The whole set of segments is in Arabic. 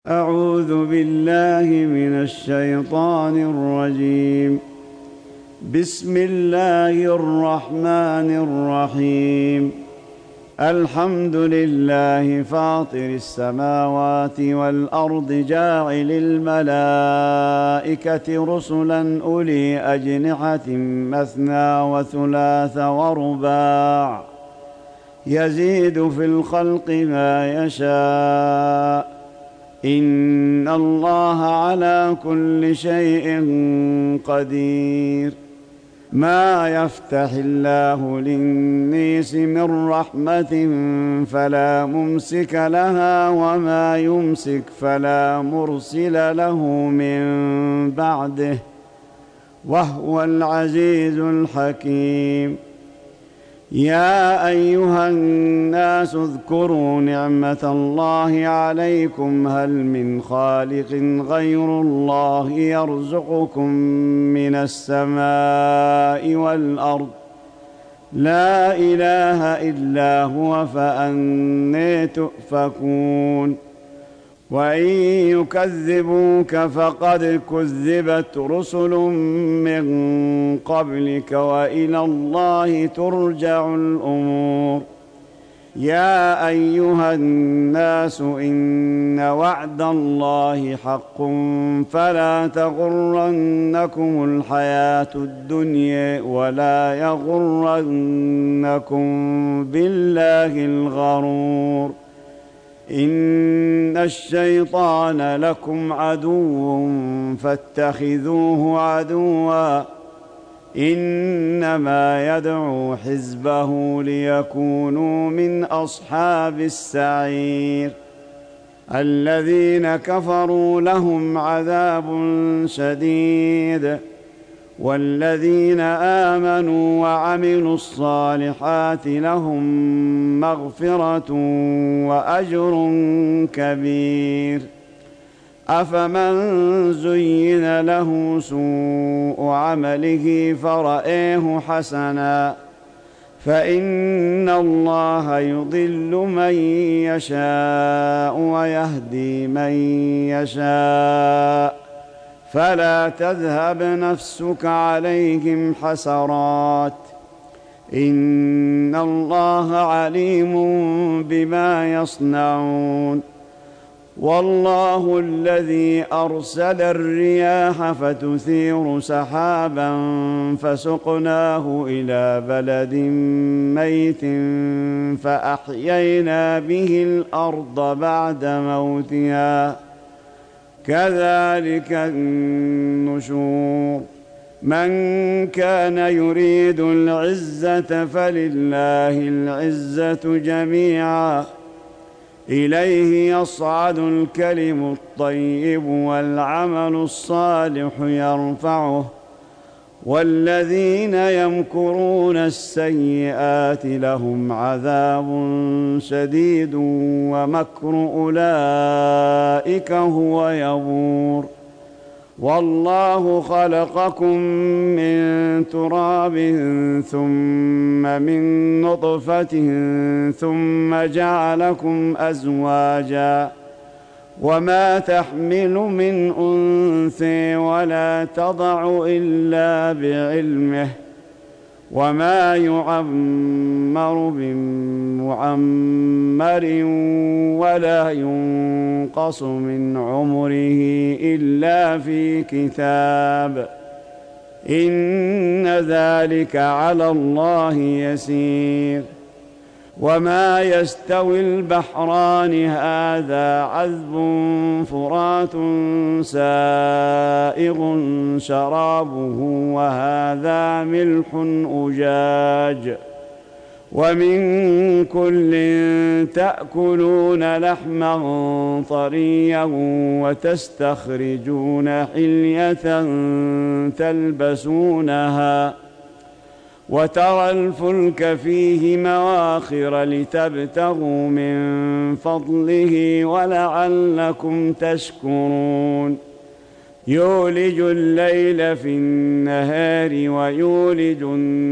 أعوذ بالله من الشيطان الرجيم. بسم الله الرحمن الرحيم. الحمد لله فاطر السماوات والأرض جاعل الملائكة رسلا أولي أجنحة مثنى وثلاث ورباع يزيد في الخلق ما يشاء إن الله على كل شيء قدير. ما يفتح الله للناس من رحمة فلا ممسك لها وما يمسك فلا مرسل له من بعده وهو العزيز الحكيم. يا أيها الناس اذكروا نعمة الله عليكم هل من خالق غير الله يرزقكم من السماء والأرض لا إله إلا هو فأنى تؤفكون. وإن يكذبوك فقد كذبت رسل من قبلك وإلى الله ترجع الأمور. يا أيها الناس إن وعد الله حق فلا تغرنكم الحياة الدنيا ولا يغرنكم بالله الغرور. إن الشيطان لكم عدو فاتخذوه عدوا إنما يدعو حزبه ليكونوا من أصحاب السعير. الذين كفروا لهم عذاب شديد والذين آمنوا وعملوا الصالحات لهم مغفرة وأجر كبير. أفمن زين له سوء عمله فرآه حسنا فإن الله يضل من يشاء ويهدي من يشاء فلا تذهب نفسك عليهم حسرات إن الله عليم بما يصنعون. والله الذي أرسل الرياح فتثير سحابا فسقناه إلى بلد ميت فأحيينا به الأرض بعد موتها كذلك النشور. من كان يريد العزة فلله العزة جميعا إليه يصعد الكلم الطيب والعمل الصالح يرفعه والذين يمكرون السيئات لهم عذاب شديد ومكر أولئك هو يبور. والله خلقكم من تراب ثم من نطفة ثم جعلكم أزواجا وما تحمل من أنثى ولا تضع إلا بعلمه وما يعمر من معمر ولا ينقص من عمره إلا في كتاب إن ذلك على الله يسير. وما يستوي البحران هذا عذب فرات سائغ شرابه وهذا ملح أجاج ومن كل تأكلون لحما طريا وتستخرجون حلية تلبسونها وترى الفلك فيه مواخر لتبتغوا من فضله ولعلكم تشكرون. يولج الليل في النهار ويولج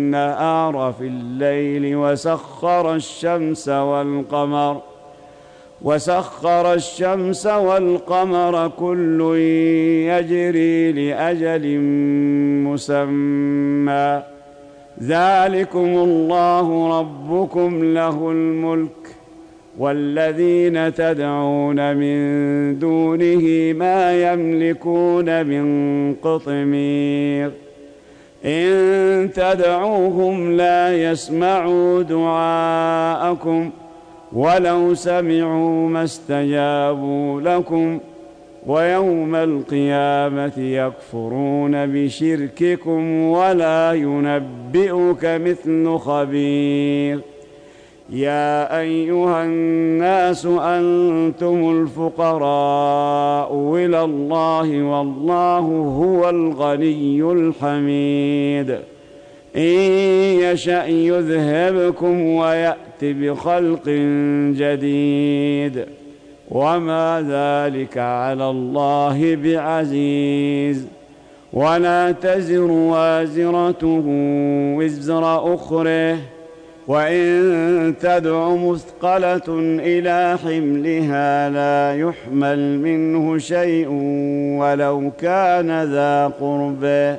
النهار في الليل وسخر الشمس والقمر وسخر الشمس والقمر كل يجري لأجل مسمى ذلكم الله ربكم له الملك والذين تدعون من دونه ما يملكون من قطمير إن تدعوهم لا يسمعوا دعاءكم ولو سمعوا ما استجابوا لكم ويوم القيامة يكفرون بشرككم ولا ينبئك مثل خبير يا أيها الناس أنتم الفقراء إلى الله والله هو الغني الحميد إن يشأ يذهبكم ويأت بخلق جديد وما ذلك على الله بعزيز ولا تزر وازرة وزر أخرى وإن تدع مثقلة إلى حملها لا يحمل منه شيء ولو كان ذا قربى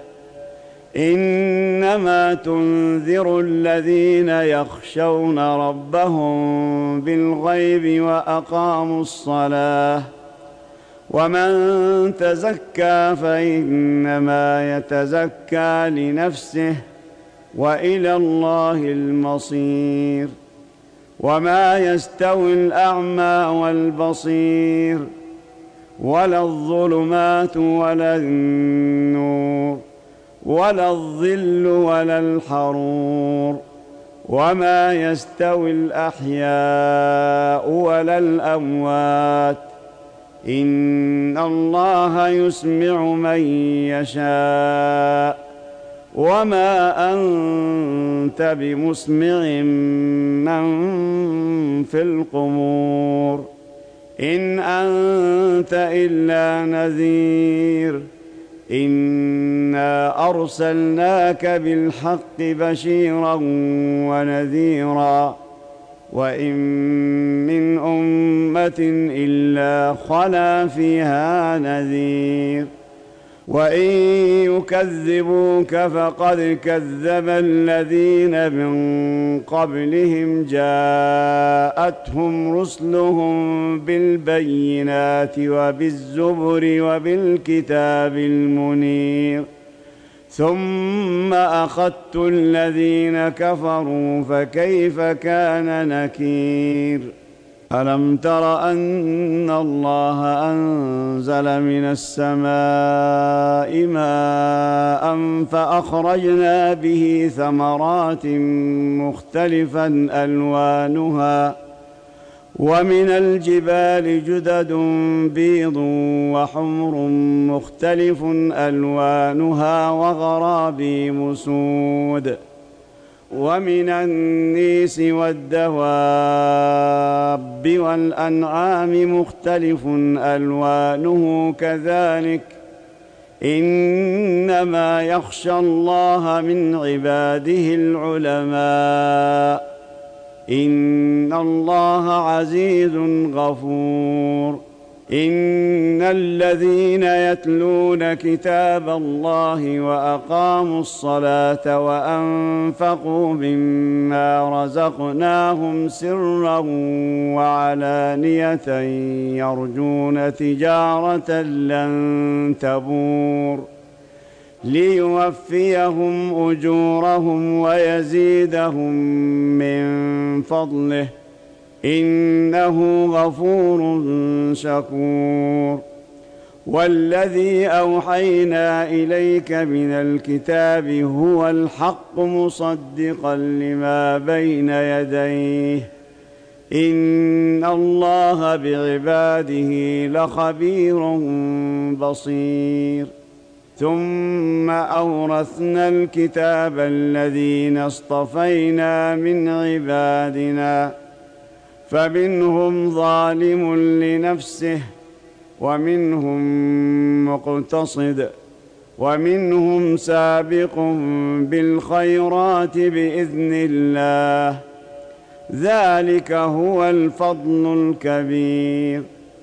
إنما تنذر الذين يخشون ربهم بالغيب وأقاموا الصلاة ومن تزكى فإنما يتزكى لنفسه وإلى الله المصير وما يستوي الأعمى والبصير ولا الظلمات ولا النور ولا الظل ولا الحرور وما يستوي الأحياء ولا الأموات إن الله يسمع من يشاء وما أنت بمسمع من في القبور إن أنت إلا نذير إنا أرسلناك بالحق بشيرا ونذيرا وإن من أمة إلا خلا فيها نذير وإن يكذبوك فقد كذب الذين من قبلهم جاءتهم رسلهم بالبينات وبالزبر وبالكتاب المنير ثم أخذت الذين كفروا فكيف كان نكير ألم تر أن الله أنزل من السماء ماء فأخرجنا به ثمرات مختلفا ألوانها ومن الجبال جدد بيض وحمر مختلف ألوانها وغرابيب سود ومن النيس والدواب والأنعام مختلف ألوانه كذلك إنما يخشى الله من عباده العلماء إن الله عزيز غفور إن الذين يتلون كتاب الله وأقاموا الصلاة وأنفقوا مما رزقناهم سرا وعلانية يرجون تجارة لن تبور ليوفيهم أجورهم ويزيدهم من فضله إنه غفور شكور والذي أوحينا إليك من الكتاب هو الحق مصدقا لما بين يديه إن الله بعباده لخبير بصير ثم أورثنا الكتاب الذين اصطفينا من عبادنا فمنهم ظالم لنفسه ومنهم مقتصد ومنهم سابق بالخيرات بإذن الله ذلك هو الفضل الكبير.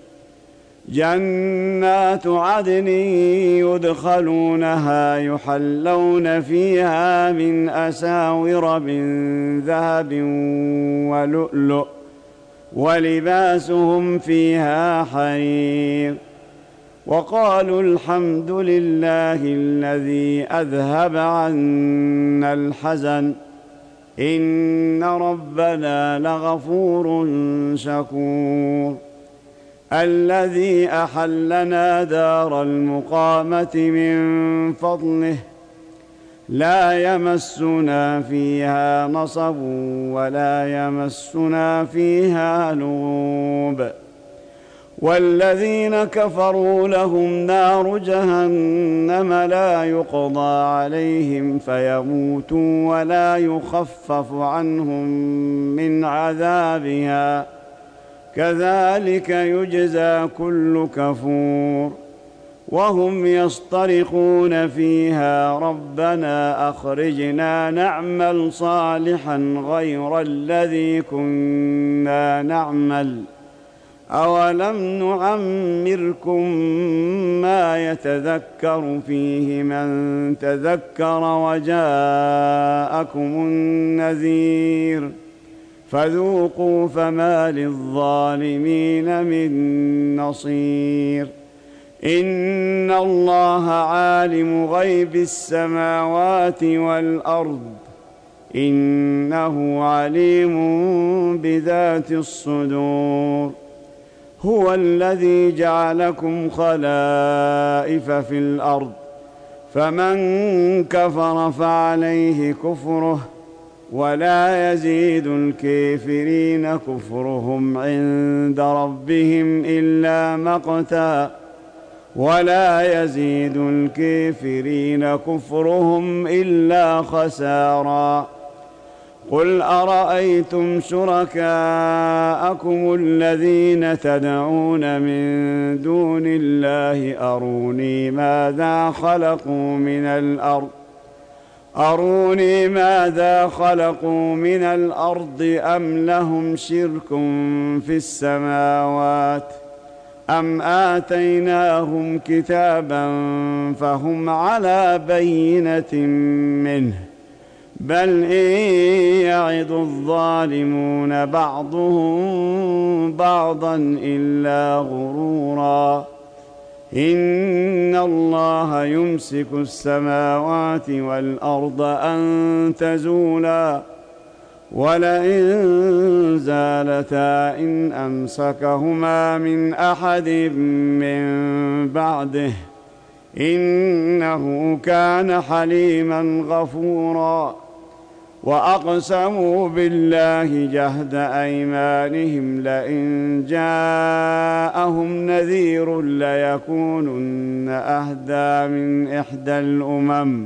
جنات عدن يدخلونها يحلون فيها من أساور من ذهب ولؤلؤ ولباسهم فيها حرير. وقالوا الحمد لله الذي أذهب عنا الحزن إن ربنا لغفور شكور. الذي أحلنا دار المقامة من فضله لا يمسنا فيها نصب ولا يمسنا فيها لغوب. والذين كفروا لهم نار جهنم لا يقضى عليهم فيموتوا ولا يخفف عنهم من عذابها كذلك يجزى كل كفور. وهم يصطرخون فيها ربنا أخرجنا نعمل صالحا غير الذي كنا نعمل أولم نعمركم ما يتذكر فيه من تذكر وجاءكم النذير فذوقوا فما للظالمين من نصير. إن الله عالم غيب السماوات والأرض إنه عليم بذات الصدور. هو الذي جعلكم خلائف في الأرض فمن كفر فعليه كفره ولا يزيد الكافرين كفرهم عند ربهم إلا مقتا ولا يزيد الكافرين كفرهم إلا خسارا. قل أرأيتم شركاءكم الذين تدعون من دون الله أروني ماذا خلقوا من الأرض أم لهم شرك في السماوات أم آتيناهم كتابا فهم على بينة منه بل إن يعد الظالمون بعضهم بعضا إلا غرورا. إن الله يمسك السماوات والأرض أن تزولا ولئن زالتا إن أمسكهما من أحد من بعده إنه كان حليما غفورا. وأقسموا بالله جهد أيمانهم لئن جاءهم نذير ليكونن أهدى من إحدى الأمم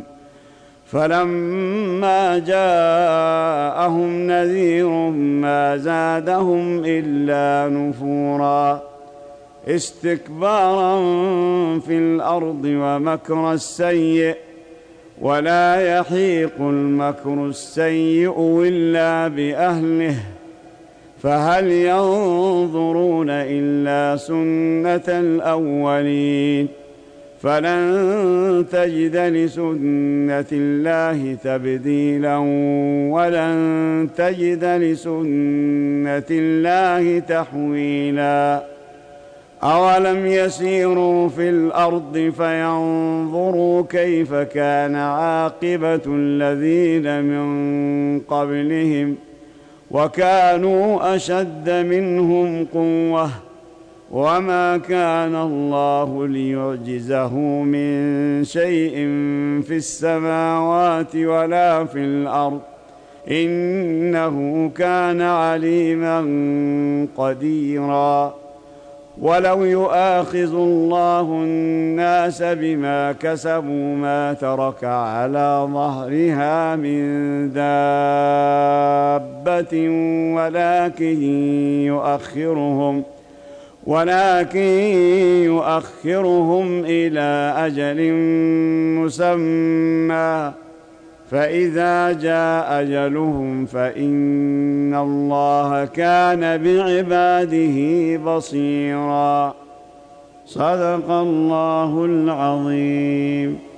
فلما جاءهم نذير ما زادهم إلا نفورا استكبارا في الأرض ومكر السيء ولا يحيق المكر السيء إلا بأهله فهل ينظرون إلا سنة الأولين فلن تجد لسنة الله تبديلا ولن تجد لسنة الله تحويلا. أولم يسيروا في الأرض فينظروا كيف كان عاقبة الذين من قبلهم وكانوا أشد منهم قوة وما كان الله ليعجزه من شيء في السماوات ولا في الأرض إنه كان عليما قديرا. ولو يؤاخذ الله الناس بما كسبوا ما ترك على ظهرها من دابة ولكن يؤخرهم إلى أجل مسمى فإذا جاء أجلهم فإن الله كان بعباده بصيرا. صدق الله العظيم.